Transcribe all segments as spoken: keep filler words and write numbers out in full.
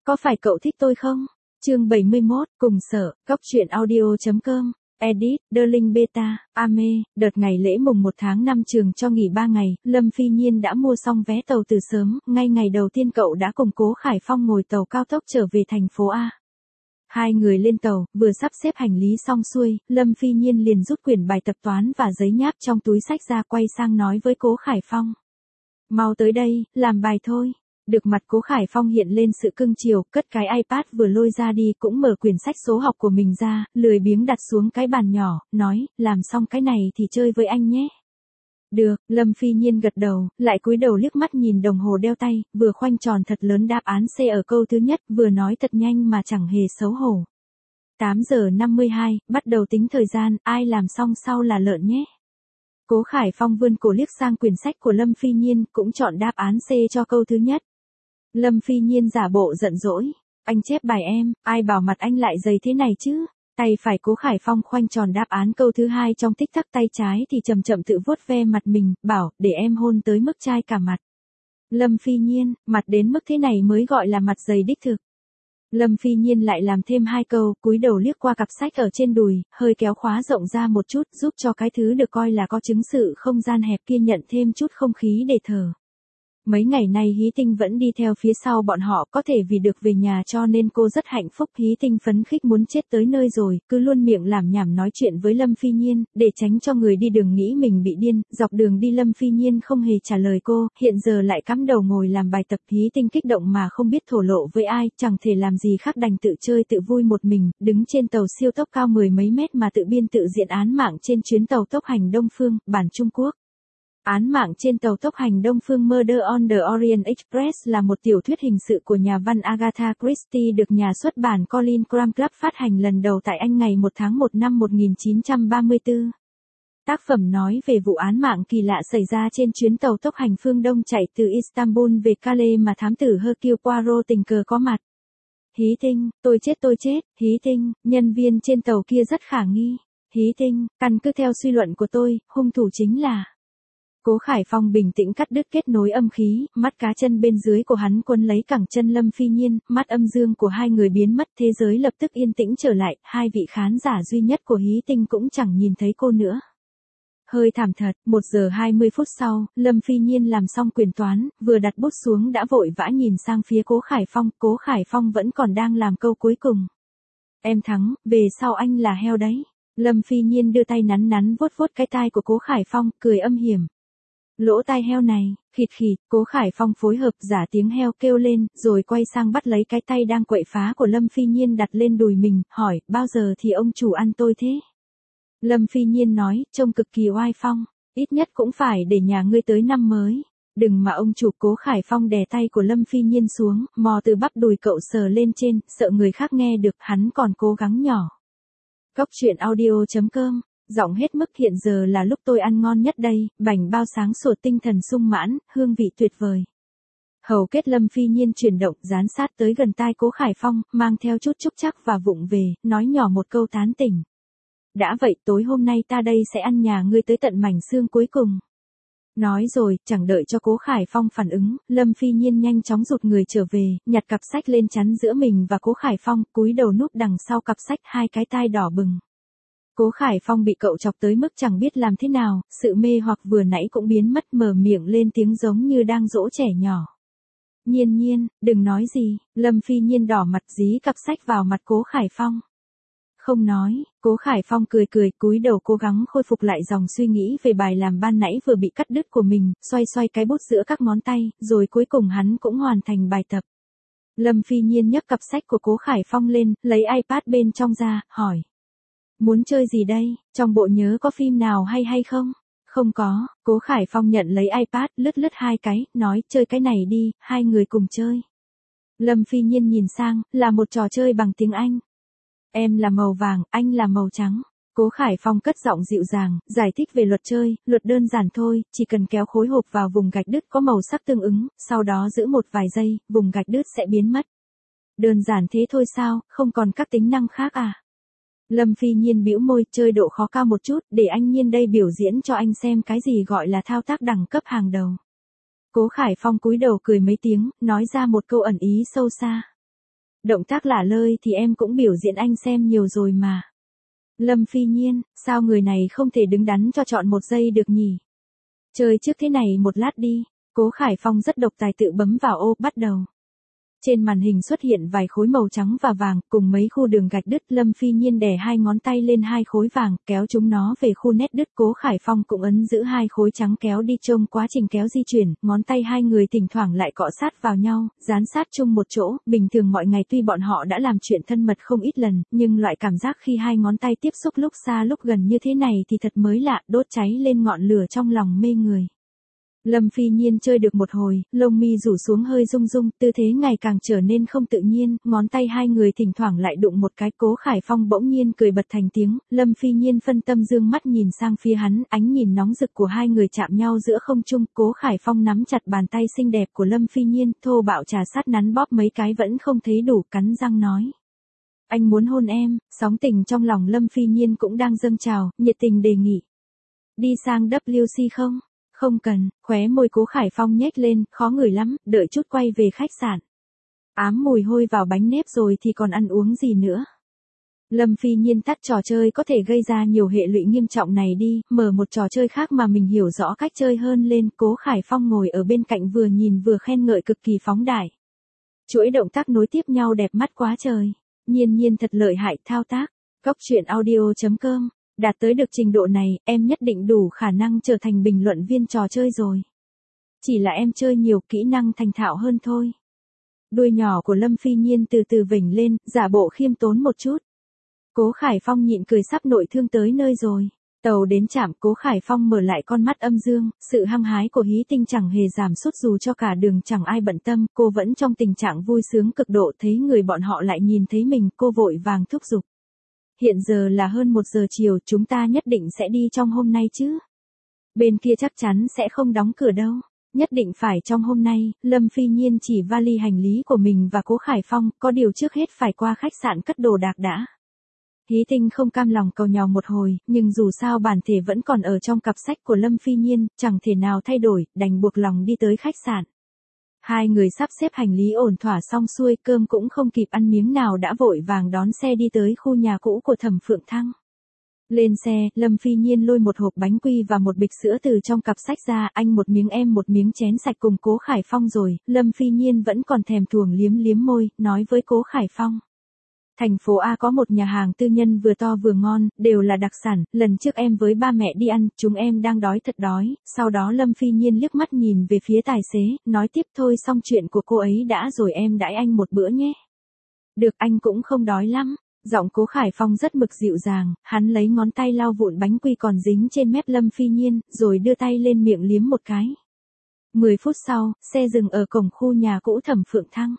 Có phải cậu thích tôi không? Chương bảy mươi mốt, cùng sở, góc truyện audio.com, edit, Darling Beta, Ame, đợt ngày lễ mùng một tháng năm trường cho nghỉ ba ngày, Lâm Phi Nhiên đã mua xong vé tàu từ sớm, ngay ngày đầu tiên cậu đã cùng Cố Khải Phong ngồi tàu cao tốc trở về thành phố A. Hai người lên tàu, vừa sắp xếp hành lý xong xuôi, Lâm Phi Nhiên liền rút quyển bài tập toán và giấy nháp trong túi xách ra quay sang nói với Cố Khải Phong. Mau tới đây, làm bài thôi. Được mặt Cố Khải Phong hiện lên sự cưng chiều, cất cái iPad vừa lôi ra đi cũng mở quyển sách số học của mình ra, lười biếng đặt xuống cái bàn nhỏ, nói, làm xong cái này thì chơi với anh nhé. Được, Lâm Phi Nhiên gật đầu, lại cúi đầu liếc mắt nhìn đồng hồ đeo tay, vừa khoanh tròn thật lớn đáp án C ở câu thứ nhất, vừa nói thật nhanh mà chẳng hề xấu hổ. tám giờ năm mươi hai, bắt đầu tính thời gian, ai làm xong sau là lợn nhé. Cố Khải Phong vươn cổ liếc sang quyển sách của Lâm Phi Nhiên, cũng chọn đáp án C cho câu thứ nhất. Lâm Phi Nhiên giả bộ giận dỗi, anh chép bài em, ai bảo mặt anh lại dày thế này chứ? Tay phải Cố Khải Phong khoanh tròn đáp án câu thứ hai trong tích tắc, tay trái thì chậm chậm tự vuốt ve mặt mình, bảo, để em hôn tới mức chai cả mặt. Lâm Phi Nhiên, mặt đến mức thế này mới gọi là mặt dày đích thực. Lâm Phi Nhiên lại làm thêm hai câu, cúi đầu liếc qua cặp sách ở trên đùi, hơi kéo khóa rộng ra một chút, giúp cho cái thứ được coi là có chứng sự không gian hẹp kia nhận thêm chút không khí để thở. Mấy ngày nay Hí Tinh vẫn đi theo phía sau bọn họ, có thể vì được về nhà cho nên cô rất hạnh phúc. Hí Tinh phấn khích muốn chết tới nơi rồi, cứ luôn miệng làm nhảm nói chuyện với Lâm Phi Nhiên, để tránh cho người đi đường nghĩ mình bị điên. Dọc đường đi Lâm Phi Nhiên không hề trả lời cô, hiện giờ lại cắm đầu ngồi làm bài tập. Hí Tinh kích động mà không biết thổ lộ với ai, chẳng thể làm gì khác đành tự chơi tự vui một mình, đứng trên tàu siêu tốc cao mười mấy mét mà tự biên tự diễn án mạng trên chuyến tàu tốc hành Đông Phương, bản Trung Quốc. Án mạng trên tàu tốc hành Đông Phương Murder on the Orient Express là một tiểu thuyết hình sự của nhà văn Agatha Christie được nhà xuất bản Colin Cram Club phát hành lần đầu tại Anh ngày một tháng một năm một nghìn chín trăm ba mươi tư. Tác phẩm nói về vụ án mạng kỳ lạ xảy ra trên chuyến tàu tốc hành phương Đông chạy từ Istanbul về Calais mà thám tử Hercule Poirot tình cờ có mặt. Hí Tinh, tôi chết tôi chết, Hí Tinh, nhân viên trên tàu kia rất khả nghi. Hí Tinh, căn cứ theo suy luận của tôi, hung thủ chính là... Cố Khải Phong bình tĩnh cắt đứt kết nối âm khí, mắt cá chân bên dưới của hắn quấn lấy cẳng chân Lâm Phi Nhiên, mắt âm dương của hai người biến mất, thế giới lập tức yên tĩnh trở lại, hai vị khán giả duy nhất của Hí Tinh cũng chẳng nhìn thấy cô nữa. Hơi thảm thật, một giờ hai mươi phút sau, Lâm Phi Nhiên làm xong quyền toán, vừa đặt bút xuống đã vội vã nhìn sang phía Cố Khải Phong, Cố Khải Phong vẫn còn đang làm câu cuối cùng. Em thắng, về sau anh là heo đấy. Lâm Phi Nhiên đưa tay nắn nắn vuốt vuốt cái tai của Cố Khải Phong, cười âm hiểm. Lỗ tai heo này, khịt khịt, Cố Khải Phong phối hợp giả tiếng heo kêu lên, rồi quay sang bắt lấy cái tay đang quậy phá của Lâm Phi Nhiên đặt lên đùi mình, hỏi, bao giờ thì ông chủ ăn tôi thế? Lâm Phi Nhiên nói, trông cực kỳ oai phong, ít nhất cũng phải để nhà ngươi tới năm mới. Đừng mà ông chủ. Cố Khải Phong đè tay của Lâm Phi Nhiên xuống, mò từ bắp đùi cậu sờ lên trên, sợ người khác nghe được, hắn còn cố gắng nhỏ. Góc truyện audio.com, giọng hết mức hiện giờ là lúc tôi ăn ngon nhất đây, bánh bao sáng sủa tinh thần sung mãn, hương vị tuyệt vời. Hầu kết Lâm Phi Nhiên chuyển động, dán sát tới gần tai Cố Khải Phong, mang theo chút chúc chắc và vụng về, nói nhỏ một câu tán tỉnh. Đã vậy tối hôm nay ta đây sẽ ăn nhà ngươi tới tận mảnh xương cuối cùng. Nói rồi, chẳng đợi cho Cố Khải Phong phản ứng, Lâm Phi Nhiên nhanh chóng rụt người trở về, nhặt cặp sách lên chắn giữa mình và Cố Khải Phong, cúi đầu núp đằng sau cặp sách, hai cái tai đỏ bừng. Cố Khải Phong bị cậu chọc tới mức chẳng biết làm thế nào, sự mê hoặc vừa nãy cũng biến mất, mở miệng lên tiếng giống như đang dỗ trẻ nhỏ. Nhiên Nhiên, đừng nói gì. Lâm Phi Nhiên đỏ mặt dí cặp sách vào mặt Cố Khải Phong. Không nói. Cố Khải Phong cười cười, cúi đầu cố gắng khôi phục lại dòng suy nghĩ về bài làm ban nãy vừa bị cắt đứt của mình, xoay xoay cái bút giữa các ngón tay, rồi cuối cùng hắn cũng hoàn thành bài tập. Lâm Phi Nhiên nhấc cặp sách của Cố Khải Phong lên, lấy iPad bên trong ra, hỏi. Muốn chơi gì đây, trong bộ nhớ có phim nào hay hay không? Không có. Cố Khải Phong nhận lấy iPad, lướt lướt hai cái, nói, chơi cái này đi, hai người cùng chơi. Lâm Phi Nhiên nhìn sang, là một trò chơi bằng tiếng Anh. Em là màu vàng, anh là màu trắng. Cố Khải Phong cất giọng dịu dàng, giải thích về luật chơi, luật đơn giản thôi, chỉ cần kéo khối hộp vào vùng gạch đứt có màu sắc tương ứng, sau đó giữ một vài giây, vùng gạch đứt sẽ biến mất. Đơn giản thế thôi sao, không còn các tính năng khác à? Lâm Phi Nhiên bĩu môi, chơi độ khó cao một chút, để anh Nhiên đây biểu diễn cho anh xem cái gì gọi là thao tác đẳng cấp hàng đầu. Cố Khải Phong cúi đầu cười mấy tiếng, nói ra một câu ẩn ý sâu xa. Động tác lả lơi thì em cũng biểu diễn anh xem nhiều rồi mà. Lâm Phi Nhiên, sao người này không thể đứng đắn cho chọn một giây được nhỉ? Chơi trước thế này một lát đi. Cố Khải Phong rất độc tài tự bấm vào ô, bắt đầu. Trên màn hình xuất hiện vài khối màu trắng và vàng, cùng mấy khu đường gạch đứt. Lâm Phi Nhiên đè hai ngón tay lên hai khối vàng, kéo chúng nó về khu nét đứt. Cố Khải Phong cũng ấn giữ hai khối trắng kéo đi. Trong quá trình kéo di chuyển, ngón tay hai người thỉnh thoảng lại cọ sát vào nhau, dán sát chung một chỗ. Bình thường mọi ngày tuy bọn họ đã làm chuyện thân mật không ít lần, nhưng loại cảm giác khi hai ngón tay tiếp xúc lúc xa lúc gần như thế này thì thật mới lạ, đốt cháy lên ngọn lửa trong lòng mê người. Lâm Phi Nhiên chơi được một hồi, lông mi rủ xuống hơi rung rung, tư thế ngày càng trở nên không tự nhiên, ngón tay hai người thỉnh thoảng lại đụng một cái. Cố Khải Phong bỗng nhiên cười bật thành tiếng, Lâm Phi Nhiên phân tâm dương mắt nhìn sang phía hắn, ánh nhìn nóng rực của hai người chạm nhau giữa không trung. Cố Khải Phong nắm chặt bàn tay xinh đẹp của Lâm Phi Nhiên, thô bạo trà sát nắn bóp mấy cái vẫn không thấy đủ, cắn răng nói. Anh muốn hôn em. Sóng tình trong lòng Lâm Phi Nhiên cũng đang dâng trào, nhiệt tình đề nghị. Đi sang W C không? Không cần. Khóe môi Cố Khải Phong nhếch lên, khó ngửi lắm, đợi chút quay về khách sạn. Ám mùi hôi vào bánh nếp rồi thì còn ăn uống gì nữa. Lâm Phi Nhiên tắt trò chơi có thể gây ra nhiều hệ lụy nghiêm trọng này đi, mở một trò chơi khác mà mình hiểu rõ cách chơi hơn lên. Cố Khải Phong ngồi ở bên cạnh vừa nhìn vừa khen ngợi cực kỳ phóng đại. Chuỗi động tác nối tiếp nhau đẹp mắt quá trời. Nhiên Nhiên thật lợi hại thao tác. Cóc truyện audio chấm com. Đạt tới được trình độ này, em nhất định đủ khả năng trở thành bình luận viên trò chơi rồi. Chỉ là em chơi nhiều, kỹ năng thành thạo hơn thôi. Đuôi nhỏ của Lâm Phi Nhiên từ từ vểnh lên, giả bộ khiêm tốn một chút. Cố Khải Phong nhịn cười, sắp nội thương tới nơi rồi. Tàu đến trạm, Cố Khải Phong mở lại con mắt âm dương, sự hăng hái của Hí Tinh chẳng hề giảm sút dù cho cả đường chẳng ai bận tâm, cô vẫn trong tình trạng vui sướng cực độ, thấy người bọn họ lại nhìn thấy mình, cô vội vàng thúc giục. Hiện giờ là hơn một giờ chiều, chúng ta nhất định sẽ đi trong hôm nay chứ. Bên kia chắc chắn sẽ không đóng cửa đâu. Nhất định phải trong hôm nay. Lâm Phi Nhiên chỉ vali hành lý của mình và Cố Khải Phong, có điều trước hết phải qua khách sạn cất đồ đạc đã. Hí Tinh không cam lòng cầu nhào một hồi, nhưng dù sao bản thể vẫn còn ở trong cặp sách của Lâm Phi Nhiên, chẳng thể nào thay đổi, đành buộc lòng đi tới khách sạn. Hai người sắp xếp hành lý ổn thỏa xong xuôi, cơm cũng không kịp ăn miếng nào đã vội vàng đón xe đi tới khu nhà cũ của Thẩm Phượng Thăng. Lên xe, Lâm Phi Nhiên lôi một hộp bánh quy và một bịch sữa từ trong cặp sách ra, anh một miếng em một miếng chén sạch cùng Cố Khải Phong rồi. Lâm Phi Nhiên vẫn còn thèm thuồng liếm liếm môi, nói với Cố Khải Phong. Thành phố A có một nhà hàng tư nhân vừa to vừa ngon, đều là đặc sản, lần trước em với ba mẹ đi ăn, chúng em đang đói thật đói. Sau đó Lâm Phi Nhiên liếc mắt nhìn về phía tài xế, nói tiếp thôi xong chuyện của cô ấy đã rồi em đãi anh một bữa nhé. Được, anh cũng không đói lắm. Giọng Cố Khải Phong rất mực dịu dàng, hắn lấy ngón tay lau vụn bánh quy còn dính trên mép Lâm Phi Nhiên, rồi đưa tay lên miệng liếm một cái. Mười phút sau, xe dừng ở cổng khu nhà cũ Thẩm Phượng Thăng.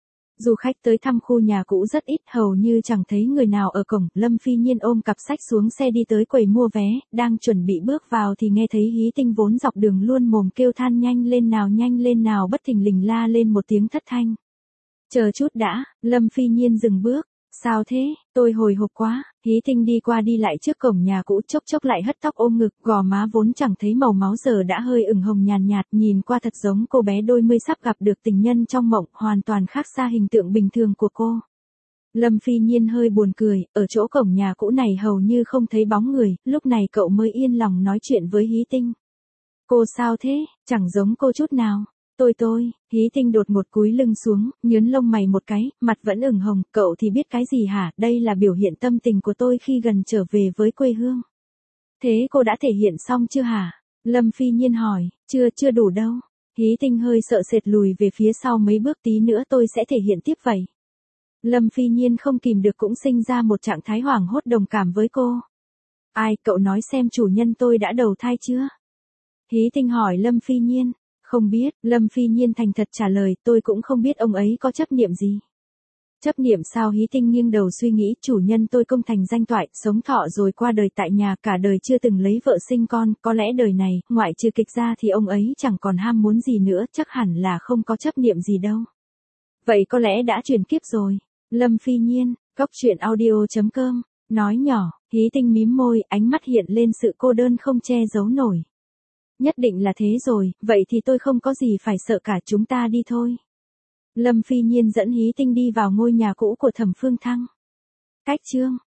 Du khách tới thăm khu nhà cũ rất ít, hầu như chẳng thấy người nào ở cổng. Lâm Phi Nhiên ôm cặp sách xuống xe đi tới quầy mua vé, đang chuẩn bị bước vào thì nghe thấy Hí Tinh vốn dọc đường luôn mồm kêu than nhanh lên nào nhanh lên nào bất thình lình la lên một tiếng thất thanh. Chờ chút đã. Lâm Phi Nhiên dừng bước. Sao thế, tôi hồi hộp quá. Hí Tinh đi qua đi lại trước cổng nhà cũ, chốc chốc lại hất tóc ôm ngực, gò má vốn chẳng thấy màu máu giờ đã hơi ửng hồng nhàn nhạt, nhìn qua thật giống cô bé đôi mươi sắp gặp được tình nhân trong mộng, hoàn toàn khác xa hình tượng bình thường của cô. Lâm Phi Nhiên hơi buồn cười, ở chỗ cổng nhà cũ này hầu như không thấy bóng người, lúc này cậu mới yên lòng nói chuyện với Hí Tinh. Cô sao thế, chẳng giống cô chút nào. Tôi tôi, Hí Tinh đột ngột cúi lưng xuống, nhớn lông mày một cái, mặt vẫn ửng hồng, cậu thì biết cái gì hả, đây là biểu hiện tâm tình của tôi khi gần trở về với quê hương. Thế cô đã thể hiện xong chưa hả? Lâm Phi Nhiên hỏi, chưa, chưa đủ đâu. Hí Tinh hơi sợ sệt lùi về phía sau mấy bước, tí nữa tôi sẽ thể hiện tiếp vậy. Lâm Phi Nhiên không kìm được cũng sinh ra một trạng thái hoảng hốt đồng cảm với cô. Ai, cậu nói xem chủ nhân tôi đã đầu thai chưa? Hí Tinh hỏi Lâm Phi Nhiên. Không biết, Lâm Phi Nhiên thành thật trả lời, tôi cũng không biết ông ấy có chấp niệm gì. Chấp niệm sao? Hí Tinh nghiêng đầu suy nghĩ, chủ nhân tôi công thành danh toại, sống thọ rồi qua đời tại nhà, cả đời chưa từng lấy vợ sinh con, có lẽ đời này, ngoại trừ kịch ra thì ông ấy chẳng còn ham muốn gì nữa, chắc hẳn là không có chấp niệm gì đâu. Vậy có lẽ đã chuyển kiếp rồi. Lâm Phi Nhiên, cóc truyện audio chấm com, nói nhỏ. Hí Tinh mím môi, ánh mắt hiện lên sự cô đơn không che giấu nổi. Nhất định là thế rồi, vậy thì tôi không có gì phải sợ cả, chúng ta đi thôi. Lâm Phi Nhiên dẫn Hí Tinh đi vào ngôi nhà cũ của Thẩm Phương Thăng. Cách chương